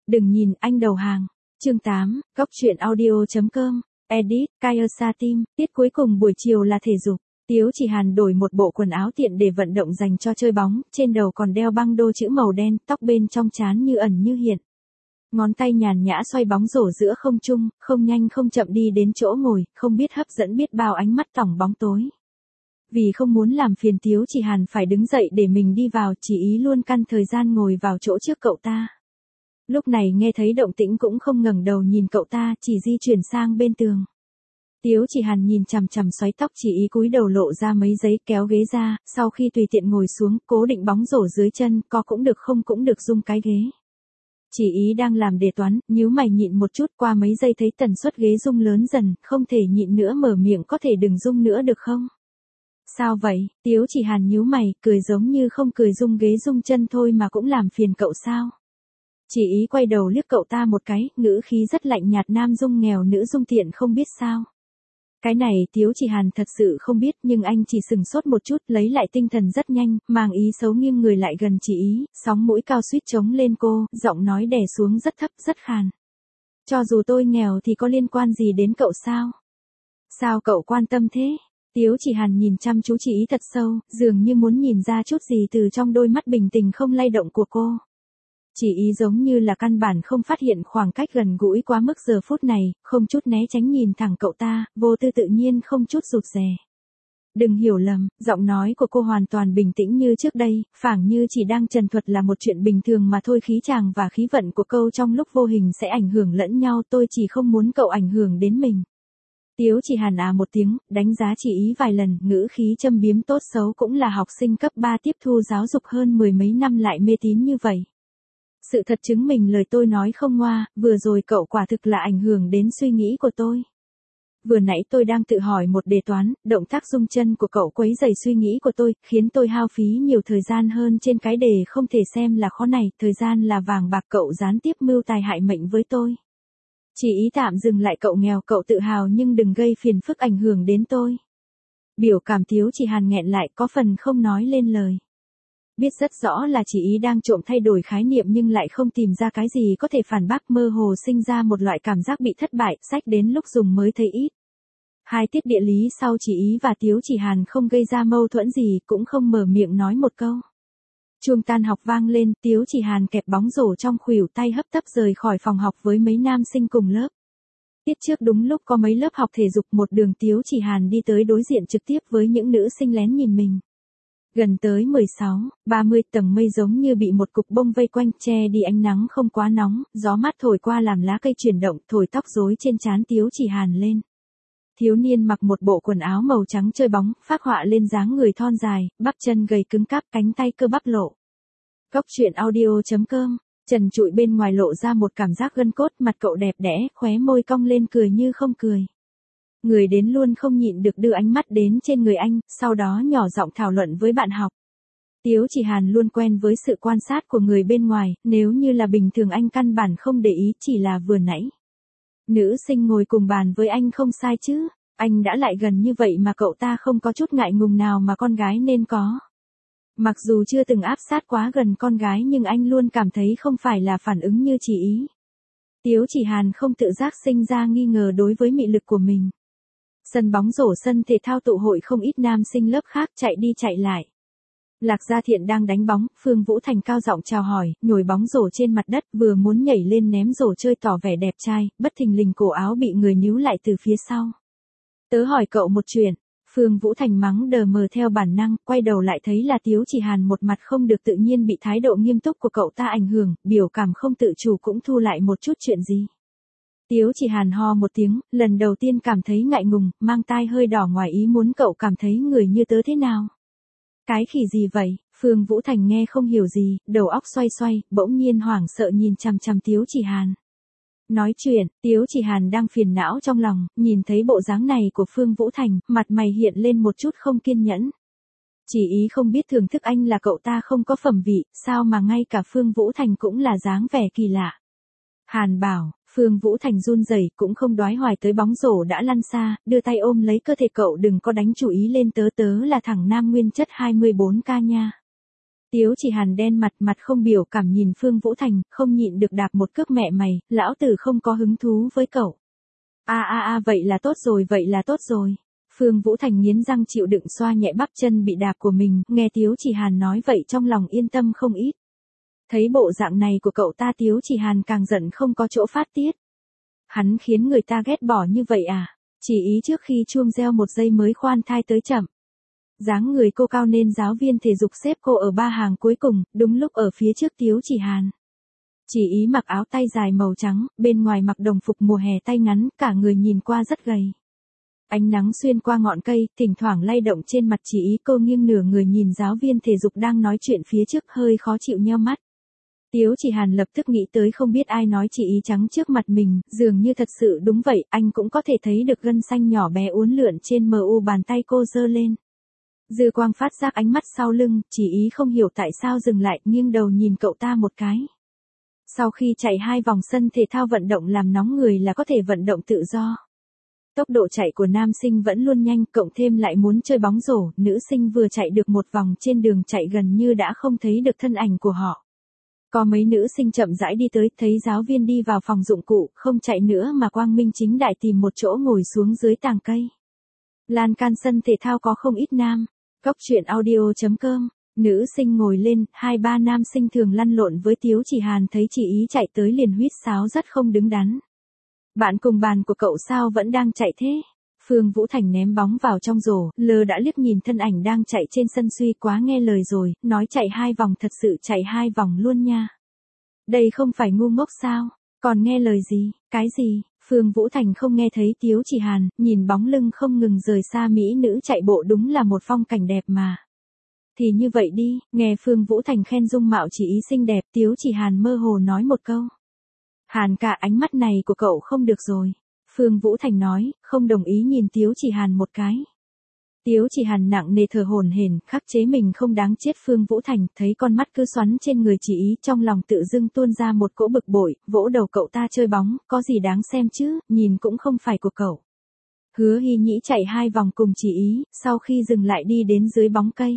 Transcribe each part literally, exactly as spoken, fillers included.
Đừng nhìn, anh đầu hàng. Chương tám, Góc truyện audio chấm com, edit, Kayasa Team, tiết cuối cùng buổi chiều là thể dục. Tiếu Chỉ Hàn đổi một bộ quần áo tiện để vận động dành cho chơi bóng, trên đầu còn đeo băng đô chữ màu đen, tóc bên trong trán như ẩn như hiện. Ngón tay nhàn nhã xoay bóng rổ giữa không trung, không nhanh không chậm đi đến chỗ ngồi, không biết hấp dẫn biết bao ánh mắt tỏng bóng tối. Vì không muốn làm phiền Tiếu Chỉ Hàn phải đứng dậy để mình đi vào, chỉ ý luôn căn thời gian ngồi vào chỗ trước cậu ta. Lúc này nghe thấy động tĩnh cũng không ngẩng đầu nhìn cậu ta, chỉ di chuyển sang bên tường. Tiếu Chỉ Hàn nhìn chằm chằm xoáy tóc, chỉ ý cúi đầu lộ ra mấy giấy, kéo ghế ra, sau khi tùy tiện ngồi xuống, cố định bóng rổ dưới chân, co cũng được không cũng được rung cái ghế. Chỉ ý đang làm đề toán, nhíu mày nhịn một chút, qua mấy giây thấy tần suất ghế rung lớn dần, không thể nhịn nữa mở miệng, có thể đừng rung nữa được không? Sao vậy? Tiếu Chỉ Hàn nhíu mày, cười giống như không cười, rung ghế rung chân thôi mà cũng làm phiền cậu sao? Chỉ ý quay đầu liếc cậu ta một cái, ngữ khí rất lạnh nhạt, nam dung nghèo nữ dung tiện không biết sao. Cái này Tiếu Chỉ Hàn thật sự không biết, nhưng anh chỉ sừng sốt một chút, lấy lại tinh thần rất nhanh, mang ý xấu nghiêng người lại gần chỉ ý, sóng mũi cao suýt chống lên cô, giọng nói đè xuống rất thấp rất khàn. Cho dù tôi nghèo thì có liên quan gì đến cậu sao? Sao cậu quan tâm thế? Tiếu Chỉ Hàn nhìn chăm chú chỉ ý thật sâu, dường như muốn nhìn ra chút gì từ trong đôi mắt bình tĩnh không lay động của cô. Chỉ ý giống như là căn bản không phát hiện khoảng cách gần gũi quá mức giờ phút này, không chút né tránh nhìn thẳng cậu ta, vô tư tự nhiên không chút rụt rè. Đừng hiểu lầm, giọng nói của cô hoàn toàn bình tĩnh như trước đây, phảng như chỉ đang trần thuật là một chuyện bình thường mà thôi, khí chàng và khí vận của câu trong lúc vô hình sẽ ảnh hưởng lẫn nhau, tôi chỉ không muốn cậu ảnh hưởng đến mình. Tiếu Chỉ Hàn à một tiếng, đánh giá chỉ ý vài lần, ngữ khí châm biếm, tốt xấu cũng là học sinh cấp ba tiếp thu giáo dục hơn mười mấy năm lại mê tín như vậy. Sự thật chứng minh lời tôi nói không ngoa, vừa rồi cậu quả thực là ảnh hưởng đến suy nghĩ của tôi. Vừa nãy tôi đang tự hỏi một đề toán, động tác rung chân của cậu quấy rầy suy nghĩ của tôi, khiến tôi hao phí nhiều thời gian hơn trên cái đề không thể xem là khó này, thời gian là vàng bạc, cậu gián tiếp mưu tài hại mệnh với tôi. Chỉ ý tạm dừng lại, cậu nghèo cậu tự hào nhưng đừng gây phiền phức ảnh hưởng đến tôi. Biểu cảm Tiếu Chỉ Hàn nghẹn lại, có phần không nói lên lời. Biết rất rõ là chỉ ý đang trộm thay đổi khái niệm nhưng lại không tìm ra cái gì có thể phản bác, mơ hồ sinh ra một loại cảm giác bị thất bại, sách đến lúc dùng mới thấy ít. Hai tiết địa lý sau chỉ ý và Tiếu Chỉ Hàn không gây ra mâu thuẫn gì, cũng không mở miệng nói một câu. Chuông tan học vang lên, Tiếu Chỉ Hàn kẹp bóng rổ trong khuỷu tay hấp tấp rời khỏi phòng học với mấy nam sinh cùng lớp. Tiết trước đúng lúc có mấy lớp học thể dục, một đường Tiếu Chỉ Hàn đi tới đối diện trực tiếp với những nữ sinh lén nhìn mình. Gần tới mười sáu, ba mươi, tầng mây giống như bị một cục bông vây quanh, che đi ánh nắng không quá nóng, gió mát thổi qua làm lá cây chuyển động, thổi tóc rối trên trán Tiếu Chỉ Hàn lên. Thiếu niên mặc một bộ quần áo màu trắng chơi bóng, phác họa lên dáng người thon dài, bắp chân gầy cứng cáp, cánh tay cơ bắp lộ. Góc truyện audio chấm com, trần trụi bên ngoài lộ ra một cảm giác gân cốt, mặt cậu đẹp đẽ, khóe môi cong lên cười như không cười. Người đến luôn không nhịn được đưa ánh mắt đến trên người anh, sau đó nhỏ giọng thảo luận với bạn học. Tiếu Chỉ Hàn luôn quen với sự quan sát của người bên ngoài, nếu như là bình thường anh căn bản không để ý, chỉ là vừa nãy. Nữ sinh ngồi cùng bàn với anh không sai chứ, anh đã lại gần như vậy mà cậu ta không có chút ngại ngùng nào mà con gái nên có. Mặc dù chưa từng áp sát quá gần con gái nhưng anh luôn cảm thấy không phải là phản ứng như chỉ ý. Tiếu Chỉ Hàn không tự giác sinh ra nghi ngờ đối với mị lực của mình. Sân bóng rổ, sân thể thao tụ hội, không ít nam sinh lớp khác chạy đi chạy lại. Lạc Gia Thiện đang đánh bóng, Phương Vũ Thành cao giọng chào hỏi, nhồi bóng rổ trên mặt đất, vừa muốn nhảy lên ném rổ chơi tỏ vẻ đẹp trai, bất thình lình cổ áo bị người níu lại từ phía sau. Tớ hỏi cậu một chuyện. Phương Vũ Thành mắng đờ mờ theo bản năng, quay đầu lại thấy là Tiếu Chỉ Hàn, một mặt không được tự nhiên bị thái độ nghiêm túc của cậu ta ảnh hưởng, biểu cảm không tự chủ cũng thu lại một chút. Chuyện gì? Tiếu Chỉ Hàn ho một tiếng, lần đầu tiên cảm thấy ngại ngùng, mang tai hơi đỏ, ngoài ý muốn cậu cảm thấy người như tớ thế nào? Cái khỉ gì vậy? Phương Vũ Thành nghe không hiểu gì, đầu óc xoay xoay, bỗng nhiên hoảng sợ nhìn chằm chằm Tiếu Chỉ Hàn. Nói chuyện, Tiếu Chỉ Hàn đang phiền não trong lòng, nhìn thấy bộ dáng này của Phương Vũ Thành, mặt mày hiện lên một chút không kiên nhẫn. Chỉ ý không biết thưởng thức anh là cậu ta không có phẩm vị, sao mà ngay cả Phương Vũ Thành cũng là dáng vẻ kỳ lạ. Hàn bảo, Phương Vũ Thành run rẩy cũng không đoái hoài tới bóng rổ đã lăn xa, đưa tay ôm lấy cơ thể cậu, đừng có đánh chủ ý lên tớ, tớ là thằng nam nguyên chất hai mươi bốn ca nha. Tiếu Chỉ Hàn đen mặt, mặt không biểu cảm nhìn Phương Vũ Thành, không nhịn được đạp một cước mẹ mày, lão tử không có hứng thú với cậu. A a a vậy là tốt rồi, vậy là tốt rồi. Phương Vũ Thành nghiến răng chịu đựng xoa nhẹ bắp chân bị đạp của mình, nghe Tiếu Chỉ Hàn nói vậy trong lòng yên tâm không ít. Thấy bộ dạng này của cậu ta Tiếu Chỉ Hàn càng giận không có chỗ phát tiết. Hắn khiến người ta ghét bỏ như vậy à? Chỉ ý trước khi chuông reo một giây mới khoan thai tới chậm. Dáng người cô cao nên giáo viên thể dục xếp cô ở ba hàng cuối cùng, đúng lúc ở phía trước Tiếu Chỉ Hàn. Chỉ ý mặc áo tay dài màu trắng, bên ngoài mặc đồng phục mùa hè tay ngắn, cả người nhìn qua rất gầy. Ánh nắng xuyên qua ngọn cây, thỉnh thoảng lay động trên mặt chỉ ý, cô nghiêng nửa người nhìn giáo viên thể dục đang nói chuyện phía trước, hơi khó chịu nheo mắt. Tiếu Chỉ Hàn lập tức nghĩ tới không biết ai nói chỉ ý trắng trước mặt mình, dường như thật sự đúng vậy, anh cũng có thể thấy được gân xanh nhỏ bé uốn lượn trên mờ u bàn tay cô giơ lên. Dư quang phát giác ánh mắt sau lưng, chỉ ý không hiểu tại sao dừng lại, nghiêng đầu nhìn cậu ta một cái. Sau khi chạy hai vòng sân thể thao vận động làm nóng người là có thể vận động tự do. Tốc độ chạy của nam sinh vẫn luôn nhanh, cộng thêm lại muốn chơi bóng rổ, nữ sinh vừa chạy được một vòng trên đường chạy gần như đã không thấy được thân ảnh của họ. Có mấy nữ sinh chậm rãi đi tới, thấy giáo viên đi vào phòng dụng cụ, không chạy nữa mà quang minh chính đại tìm một chỗ ngồi xuống dưới tàng cây. Lan can sân thể thao có không ít nam. Góc truyện audio chấm com, nữ sinh ngồi lên, hai ba nam sinh thường lăn lộn với Tiếu Chỉ Hàn thấy chị ý chạy tới liền huýt sáo rất không đứng đắn. Bạn cùng bàn của cậu sao vẫn đang chạy thế? Phương Vũ Thành ném bóng vào trong rổ, lờ đã liếc nhìn thân ảnh đang chạy trên sân suy quá nghe lời rồi, nói chạy hai vòng thật sự chạy hai vòng luôn nha. Đây không phải ngu ngốc sao? Còn nghe lời gì? Cái gì? Phương Vũ Thành không nghe thấy Tiếu Chỉ Hàn, nhìn bóng lưng không ngừng rời xa mỹ nữ chạy bộ đúng là một phong cảnh đẹp mà. Thì như vậy đi, nghe Phương Vũ Thành khen dung mạo chỉ ý xinh đẹp, Tiếu Chỉ Hàn mơ hồ nói một câu. Hàn cả ánh mắt này của cậu không được rồi. Phương Vũ Thành nói, không đồng ý nhìn Tiếu Chỉ Hàn một cái. Tiếu Chỉ Hàn nặng nề thở hổn hển, khắc chế mình không đáng chết. Phương Vũ Thành thấy con mắt cứ xoắn trên người chỉ ý, trong lòng tự dưng tuôn ra một cỗ bực bội, vỗ đầu cậu ta chơi bóng, có gì đáng xem chứ, nhìn cũng không phải của cậu. Hứa Hy Nhĩ chạy hai vòng cùng chỉ ý, sau khi dừng lại đi đến dưới bóng cây.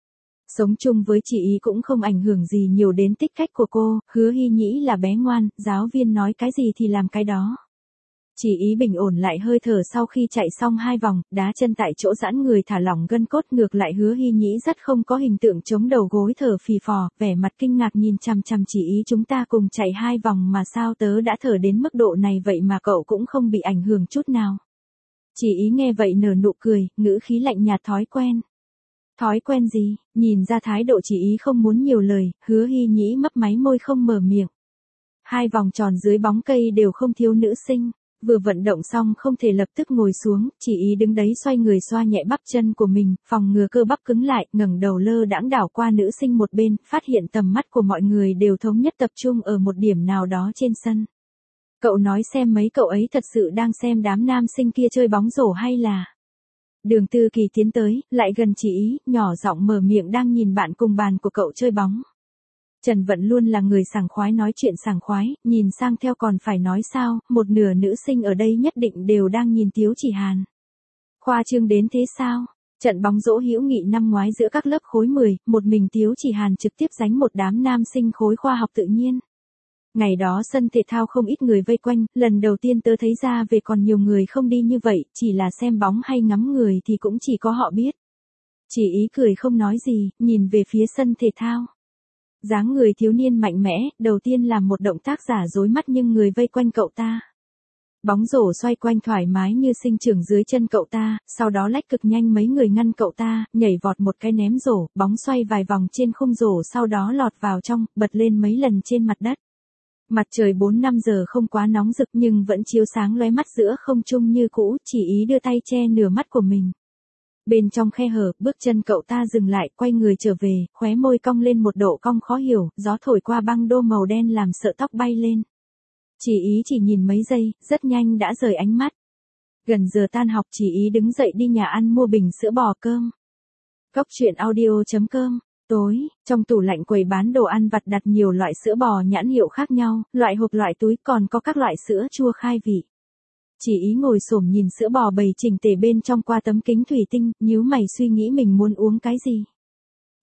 Sống chung với chị ý cũng không ảnh hưởng gì nhiều đến tích cách của cô, Hứa Hy Nhĩ là bé ngoan, giáo viên nói cái gì thì làm cái đó. Chỉ ý bình ổn lại hơi thở sau khi chạy xong hai vòng, đá chân tại chỗ giãn người thả lỏng gân cốt, ngược lại Hứa Hy Nhĩ rất không có hình tượng chống đầu gối thở phì phò, vẻ mặt kinh ngạc nhìn chằm chằm chỉ ý, chúng ta cùng chạy hai vòng mà sao tớ đã thở đến mức độ này vậy mà cậu cũng không bị ảnh hưởng chút nào. Chỉ ý nghe vậy nở nụ cười, ngữ khí lạnh nhạt thói quen. Thói quen gì? Nhìn ra thái độ chỉ ý không muốn nhiều lời, Hứa Hy Nhĩ mấp máy môi không mở miệng. Hai vòng tròn dưới bóng cây đều không thiếu nữ sinh. Vừa vận động xong không thể lập tức ngồi xuống, chỉ ý đứng đấy xoay người xoa nhẹ bắp chân của mình, phòng ngừa cơ bắp cứng lại, ngẩng đầu lơ đãng đảo qua nữ sinh một bên, phát hiện tầm mắt của mọi người đều thống nhất tập trung ở một điểm nào đó trên sân. Cậu nói xem mấy cậu ấy thật sự đang xem đám nam sinh kia chơi bóng rổ hay là... Đường Tư Kỳ tiến tới, lại gần chỉ ý, nhỏ giọng mở miệng đang nhìn bạn cùng bàn của cậu chơi bóng. Trần Vận luôn là người sảng khoái nói chuyện sảng khoái, nhìn sang theo còn phải nói sao, một nửa nữ sinh ở đây nhất định đều đang nhìn Tiếu Chỉ Hàn. Khoa trương đến thế sao? Trận bóng rổ hữu nghị năm ngoái giữa các lớp khối mười, một mình Tiếu Chỉ Hàn trực tiếp đánh một đám nam sinh khối khoa học tự nhiên. Ngày đó sân thể thao không ít người vây quanh, lần đầu tiên tớ thấy ra về còn nhiều người không đi như vậy, chỉ là xem bóng hay ngắm người thì cũng chỉ có họ biết. Chỉ ý cười không nói gì, nhìn về phía sân thể thao. Dáng người thiếu niên mạnh mẽ, đầu tiên làm một động tác giả dối mắt nhưng người vây quanh cậu ta. Bóng rổ xoay quanh thoải mái như sinh trưởng dưới chân cậu ta, sau đó lách cực nhanh mấy người ngăn cậu ta, nhảy vọt một cái ném rổ, bóng xoay vài vòng trên khung rổ sau đó lọt vào trong, bật lên mấy lần trên mặt đất. Mặt trời bốn năm giờ không quá nóng rực nhưng vẫn chiếu sáng lóe mắt giữa không trung như cũ, chỉ ý đưa tay che nửa mắt của mình. Bên trong khe hở, bước chân cậu ta dừng lại, quay người trở về, khóe môi cong lên một độ cong khó hiểu, gió thổi qua băng đô màu đen làm sợ tóc bay lên. Chỉ ý chỉ nhìn mấy giây, rất nhanh đã rời ánh mắt. Gần giờ tan học chỉ ý đứng dậy đi nhà ăn mua bình sữa bò cơm. Góc truyện audio chấm com. Tối, trong tủ lạnh quầy bán đồ ăn vặt đặt nhiều loại sữa bò nhãn hiệu khác nhau, loại hộp loại túi còn có các loại sữa chua khai vị. Chỉ ý ngồi xổm nhìn sữa bò bày chỉnh tề bên trong qua tấm kính thủy tinh, nhíu mày suy nghĩ mình muốn uống cái gì.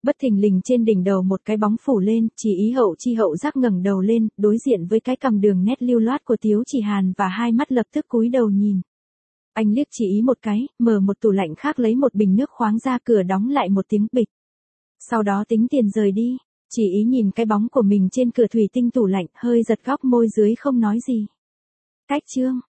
Bất thình lình trên đỉnh đầu một cái bóng phủ lên, Chỉ Ý hậu chi hậu giác ngẩng đầu lên, đối diện với cái cằm đường nét lưu loát của Tiếu Chỉ Hàn và hai mắt lập tức cúi đầu nhìn. Anh liếc Chỉ Ý một cái, mở một tủ lạnh khác lấy một bình nước khoáng ra cửa đóng lại một tiếng bịch. Sau đó tính tiền rời đi. Chỉ Ý nhìn cái bóng của mình trên cửa thủy tinh tủ lạnh, hơi giật góc môi dưới không nói gì. Cách chương